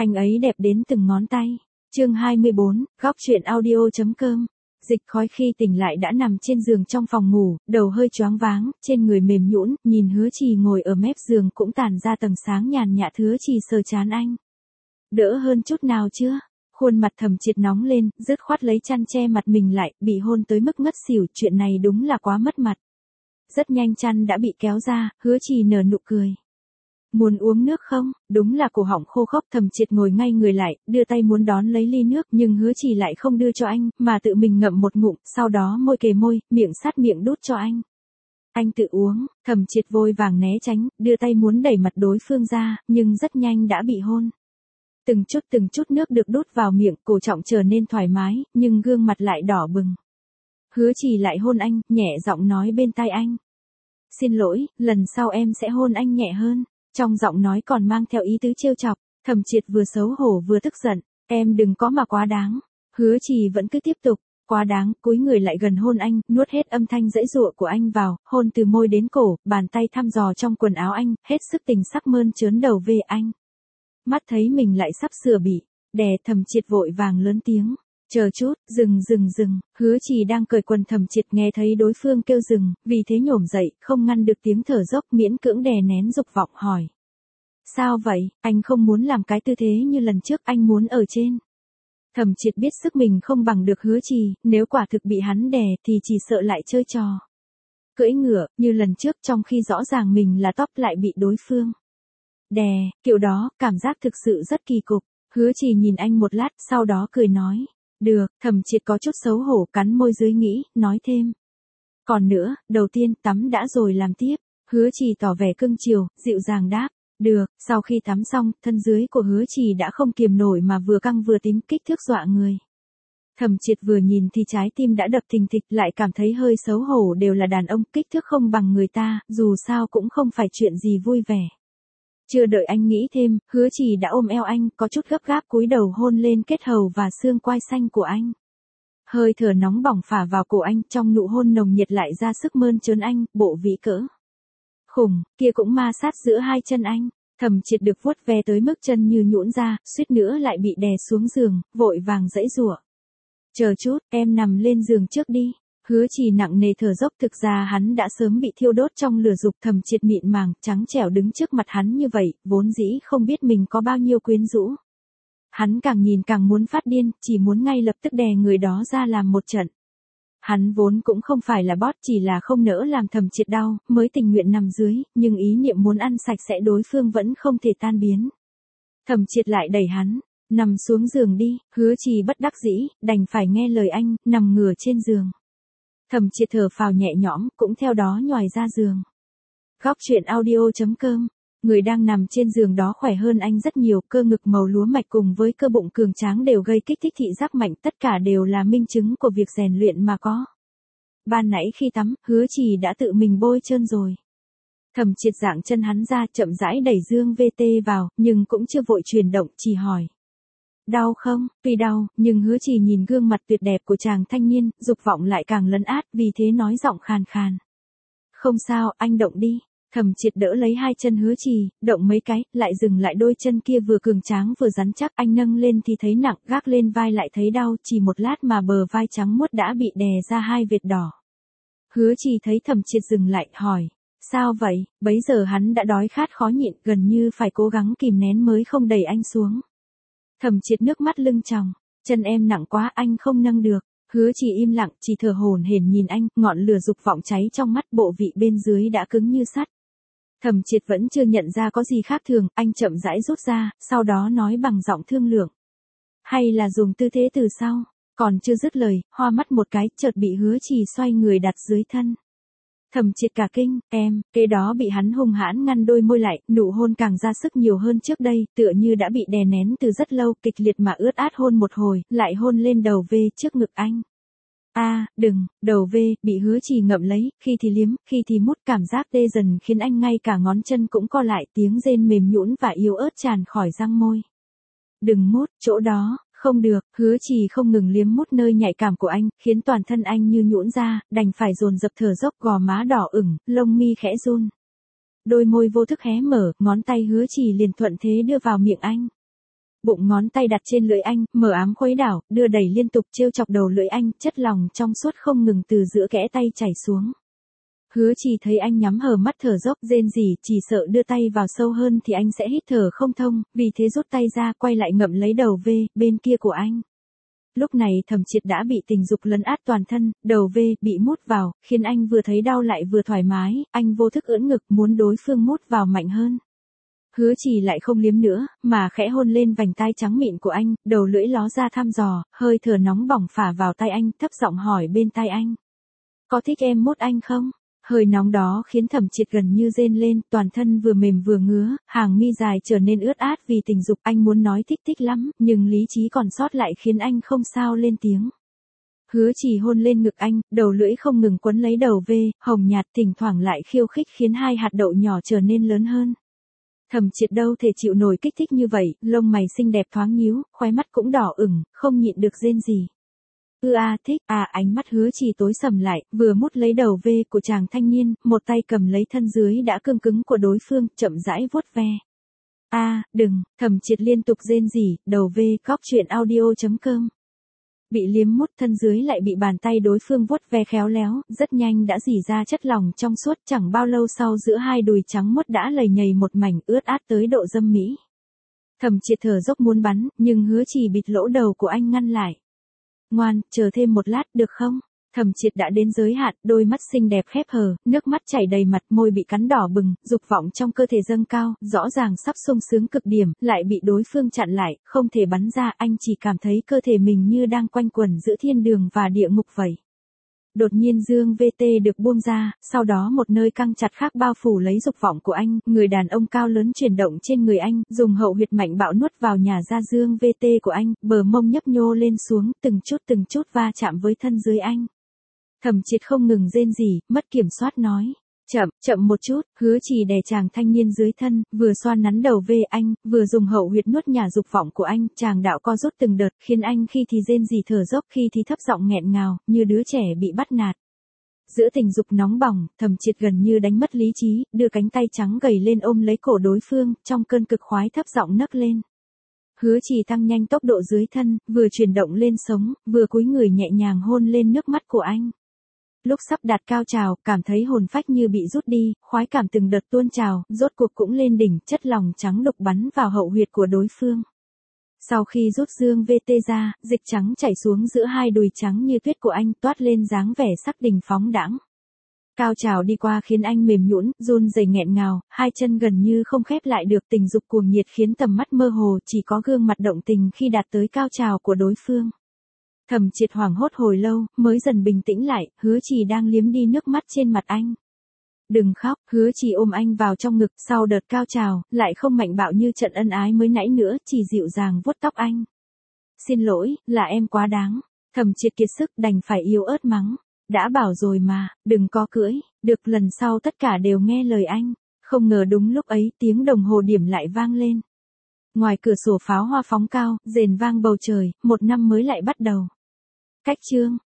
Anh ấy đẹp đến từng ngón tay. Chương 24, góc truyện audio.com. Dịch Khói khi tỉnh lại đã nằm trên giường trong phòng ngủ, đầu hơi choáng váng, trên người mềm nhũn, nhìn Hứa Trì ngồi ở mép giường cũng tản ra tầng sáng nhàn nhạt. Hứa Trì sờ trán anh. Đỡ hơn chút nào chưa? Khuôn mặt Thẩm Triệt nóng lên, dứt khoát lấy chăn che mặt mình lại, bị hôn tới mức ngất xỉu, chuyện này đúng là quá mất mặt. Rất nhanh chăn đã bị kéo ra, Hứa Trì nở nụ cười. Muốn uống nước không? Đúng là cổ họng khô khốc. Thẩm Triệt ngồi ngay người lại, đưa tay muốn đón lấy ly nước, nhưng Hứa Trì lại không đưa cho anh, mà tự mình ngậm một ngụm, sau đó môi kề môi, miệng sát miệng đút cho anh. Anh tự uống. Thẩm Triệt vội vàng né tránh, đưa tay muốn đẩy mặt đối phương ra, nhưng rất nhanh đã bị hôn. Từng chút nước được đút vào miệng, cổ trọng trở nên thoải mái, nhưng gương mặt lại đỏ bừng. Hứa Trì lại hôn anh, nhẹ giọng nói bên tai anh. Xin lỗi, lần sau em sẽ hôn anh nhẹ hơn. Trong giọng nói còn mang theo ý tứ trêu chọc. Thẩm Triệt vừa xấu hổ vừa tức giận. Em đừng có mà quá đáng. Hứa Trì vẫn cứ tiếp tục. Quá đáng, cúi người lại gần hôn anh, nuốt hết âm thanh giãy giụa của anh vào, hôn từ môi đến cổ, bàn tay thăm dò trong quần áo anh, hết sức tình sắc mơn trớn đầu về anh. Mắt thấy mình lại sắp sửa bị đè, Thẩm Triệt vội vàng lớn tiếng. Chờ chút, dừng. Hứa Trì đang cởi quần. Thẩm Triệt nghe thấy đối phương kêu dừng, vì thế nhổm dậy, không ngăn được tiếng thở dốc, miễn cưỡng đè nén dục vọng hỏi. Sao vậy, anh không muốn làm cái tư thế như lần trước, anh muốn ở trên. Thẩm Triệt biết sức mình không bằng được Hứa Trì, nếu quả thực bị hắn đè thì chỉ sợ lại chơi trò cưỡi ngựa, như lần trước, trong khi rõ ràng mình là top lại bị đối phương đè, kiểu đó, cảm giác thực sự rất kỳ cục. Hứa Trì nhìn anh một lát, sau đó cười nói. Được. Thẩm Triệt có chút xấu hổ, cắn môi dưới nghĩ, nói thêm. Còn nữa, đầu tiên tắm đã rồi làm tiếp. Hứa Trì tỏ vẻ cưng chiều, dịu dàng đáp. Được. Sau khi tắm xong, thân dưới của Hứa Trì đã không kiềm nổi mà vừa căng vừa tím, kích thước dọa người. Thẩm Triệt vừa nhìn thì trái tim đã đập thình thịch, lại cảm thấy hơi xấu hổ, đều là đàn ông, kích thước không bằng người ta, dù sao cũng không phải chuyện gì vui vẻ. Chưa đợi anh nghĩ thêm, Hứa Trì đã ôm eo anh, có chút gấp gáp cúi đầu hôn lên kết hầu và xương quai xanh của anh. Hơi thở nóng bỏng phả vào cổ anh, trong nụ hôn nồng nhiệt lại ra sức mơn trớn anh, bộ vĩ cỡ khủng, kia cũng ma sát giữa hai chân anh. Thẩm Triệt được vuốt ve tới mức chân như nhũn ra, suýt nữa lại bị đè xuống giường, vội vàng giãy giụa. Chờ chút, em nằm lên giường trước đi. Hứa Trì nặng nề thở dốc, thực ra hắn đã sớm bị thiêu đốt trong lửa dục. Thẩm Triệt mịn màng, trắng trẻo đứng trước mặt hắn như vậy, vốn dĩ không biết mình có bao nhiêu quyến rũ. Hắn càng nhìn càng muốn phát điên, chỉ muốn ngay lập tức đè người đó ra làm một trận. Hắn vốn cũng không phải là bot, chỉ là không nỡ làm Thẩm Triệt đau, mới tình nguyện nằm dưới, nhưng ý niệm muốn ăn sạch sẽ đối phương vẫn không thể tan biến. Thẩm Triệt lại đẩy hắn. Nằm xuống giường đi. Hứa Trì bất đắc dĩ, đành phải nghe lời anh, nằm ngửa trên giường. Thẩm Triệt thở phào nhẹ nhõm, cũng theo đó nhoài ra giường. Góc truyện audio.com. Người đang nằm trên giường đó khỏe hơn anh rất nhiều, cơ ngực màu lúa mạch cùng với cơ bụng cường tráng đều gây kích thích thị giác mạnh, tất cả đều là minh chứng của việc rèn luyện mà có. Ban nãy khi tắm, Hứa Trì đã tự mình bôi trơn rồi. Thẩm Triệt giãng chân hắn ra, chậm rãi đẩy dương VT vào, nhưng cũng chưa vội chuyển động, chỉ hỏi. Đau không? Tuy đau, nhưng Hứa Trì nhìn gương mặt tuyệt đẹp của chàng thanh niên, dục vọng lại càng lấn át, vì thế nói giọng khàn khàn. Không sao, anh động đi. Thẩm Triệt đỡ lấy hai chân Hứa Trì, động mấy cái, lại dừng lại đôi chân kia vừa cường tráng vừa rắn chắc, anh nâng lên thì thấy nặng, gác lên vai lại thấy đau, chỉ một lát mà bờ vai trắng muốt đã bị đè ra hai vệt đỏ. Hứa Trì thấy Thẩm Triệt dừng lại, hỏi. Sao vậy? Bấy giờ hắn đã đói khát khó nhịn, gần như phải cố gắng kìm nén mới không đẩy anh xuống. Thẩm Triệt nước mắt lưng tròng. Chân em nặng quá, anh không nâng được. Hứa Trì im lặng, chỉ thở hổn hển nhìn anh, ngọn lửa dục vọng cháy trong mắt, bộ vị bên dưới đã cứng như sắt. Thẩm Triệt vẫn chưa nhận ra có gì khác thường, anh chậm rãi rút ra, sau đó nói bằng giọng thương lượng. Hay là dùng tư thế từ sau. Còn chưa dứt lời, hoa mắt một cái, chợt bị Hứa Trì xoay người đặt dưới thân. Thẩm Triệt cả kinh, kế đó bị hắn hung hãn ngăn đôi môi lại, nụ hôn càng ra sức nhiều hơn trước đây, tựa như đã bị đè nén từ rất lâu, kịch liệt mà ướt át hôn một hồi, lại hôn lên đầu V trước ngực anh. Đừng, đầu V, bị Hứa Trì ngậm lấy, khi thì liếm, khi thì mút, cảm giác tê dần khiến anh ngay cả ngón chân cũng co lại, tiếng rên mềm nhũn và yếu ớt tràn khỏi răng môi. Đừng mút, chỗ đó. Không được. Hứa Trì không ngừng liếm mút nơi nhạy cảm của anh, khiến toàn thân anh như nhũn ra, đành phải dồn dập thở dốc, gò má đỏ ửng, lông mi khẽ run. Đôi môi vô thức hé mở, ngón tay Hứa Trì liền thuận thế đưa vào miệng anh. Bụng ngón tay đặt trên lưỡi anh, mờ ám khuấy đảo, đưa đẩy liên tục trêu chọc đầu lưỡi anh, chất lòng trong suốt không ngừng từ giữa kẽ tay chảy xuống. Hứa Trì thấy anh nhắm hờ mắt thở dốc rên rỉ, chỉ sợ đưa tay vào sâu hơn thì anh sẽ hít thở không thông, vì thế rút tay ra quay lại ngậm lấy đầu V, bên kia của anh. Lúc này Thẩm Triệt đã bị tình dục lấn át toàn thân, đầu V bị mút vào, khiến anh vừa thấy đau lại vừa thoải mái, anh vô thức ưỡn ngực muốn đối phương mút vào mạnh hơn. Hứa Trì lại không liếm nữa, mà khẽ hôn lên vành tai trắng mịn của anh, đầu lưỡi ló ra thăm dò, hơi thở nóng bỏng phả vào tai anh, thấp giọng hỏi bên tai anh. Có thích em mút anh không? Hơi nóng đó khiến Thẩm Triệt gần như rên lên, toàn thân vừa mềm vừa ngứa, hàng mi dài trở nên ướt át vì tình dục, anh muốn nói thích lắm, nhưng lý trí còn sót lại khiến anh không sao lên tiếng. Hứa Trì hôn lên ngực anh, đầu lưỡi không ngừng quấn lấy đầu V, hồng nhạt thỉnh thoảng lại khiêu khích khiến hai hạt đậu nhỏ trở nên lớn hơn. Thẩm Triệt đâu thể chịu nổi kích thích như vậy, lông mày xinh đẹp thoáng nhíu, khóe mắt cũng đỏ ửng, không nhịn được rên gì. Thích, ánh mắt Hứa Trì tối sầm lại, vừa mút lấy đầu V của chàng thanh niên, một tay cầm lấy thân dưới đã cương cứng của đối phương, chậm rãi vuốt ve. Đừng, Thẩm Triệt liên tục rên rỉ, đầu V, cóc.audio.com. Bị liếm mút thân dưới lại bị bàn tay đối phương vuốt ve khéo léo, rất nhanh đã rỉ ra chất lỏng trong suốt, chẳng bao lâu sau giữa hai đùi trắng muốt đã lầy nhầy một mảnh ướt át tới độ dâm mỹ. Thẩm Triệt thở dốc muốn bắn, nhưng Hứa Trì bịt lỗ đầu của anh ngăn lại. Ngoan, chờ thêm một lát được không? Thẩm Triệt đã đến giới hạn, đôi mắt xinh đẹp khép hờ, nước mắt chảy đầy mặt, môi bị cắn đỏ bừng, dục vọng trong cơ thể dâng cao, rõ ràng sắp sung sướng cực điểm, lại bị đối phương chặn lại, không thể bắn ra, anh chỉ cảm thấy cơ thể mình như đang quanh quẩn giữa thiên đường và địa ngục vậy. Đột nhiên dương VT được buông ra, sau đó một nơi căng chặt khác bao phủ lấy dục vọng của anh, người đàn ông cao lớn chuyển động trên người anh, dùng hậu huyệt mạnh bạo nuốt vào nhà ra dương VT của anh, bờ mông nhấp nhô lên xuống, từng chút va chạm với thân dưới anh. Thẩm Triệt không ngừng rên rỉ, mất kiểm soát nói. Chậm một chút, Hứa Trì đè chàng thanh niên dưới thân, vừa xoa nắn đầu về anh, vừa dùng hậu huyệt nuốt nhả dục vọng của anh, chàng đạo co rút từng đợt, khiến anh khi thì rên rỉ thở dốc, khi thì thấp giọng nghẹn ngào, như đứa trẻ bị bắt nạt. Giữa tình dục nóng bỏng, Thẩm Triệt gần như đánh mất lý trí, đưa cánh tay trắng gầy lên ôm lấy cổ đối phương, trong cơn cực khoái thấp giọng nấc lên. Hứa Trì tăng nhanh tốc độ dưới thân, vừa chuyển động lên sống, vừa cúi người nhẹ nhàng hôn lên nước mắt của anh. Lúc sắp đạt cao trào, cảm thấy hồn phách như bị rút đi, khoái cảm từng đợt tuôn trào, rốt cuộc cũng lên đỉnh, chất lòng trắng đục bắn vào hậu huyệt của đối phương. Sau khi rút dương VT ra, dịch trắng chảy xuống giữa hai đùi trắng như tuyết của anh, toát lên dáng vẻ sắc đình phóng đãng. Cao trào đi qua khiến anh mềm nhũn, run rẩy nghẹn ngào, hai chân gần như không khép lại được, tình dục cuồng nhiệt khiến tầm mắt mơ hồ, chỉ có gương mặt động tình khi đạt tới cao trào của đối phương. Thẩm Triệt hoảng hốt hồi lâu, mới dần bình tĩnh lại, Hứa Trì đang liếm đi nước mắt trên mặt anh. Đừng khóc, Hứa Trì ôm anh vào trong ngực, sau đợt cao trào, lại không mạnh bạo như trận ân ái mới nãy nữa, chỉ dịu dàng vuốt tóc anh. Xin lỗi, là em quá đáng. Thẩm Triệt kiệt sức đành phải yếu ớt mắng. Đã bảo rồi mà, đừng có cưỡi, được lần sau tất cả đều nghe lời anh. Không ngờ đúng lúc ấy tiếng đồng hồ điểm lại vang lên. Ngoài cửa sổ pháo hoa phóng cao, rền vang bầu trời, một năm mới lại bắt đầu. Cách chương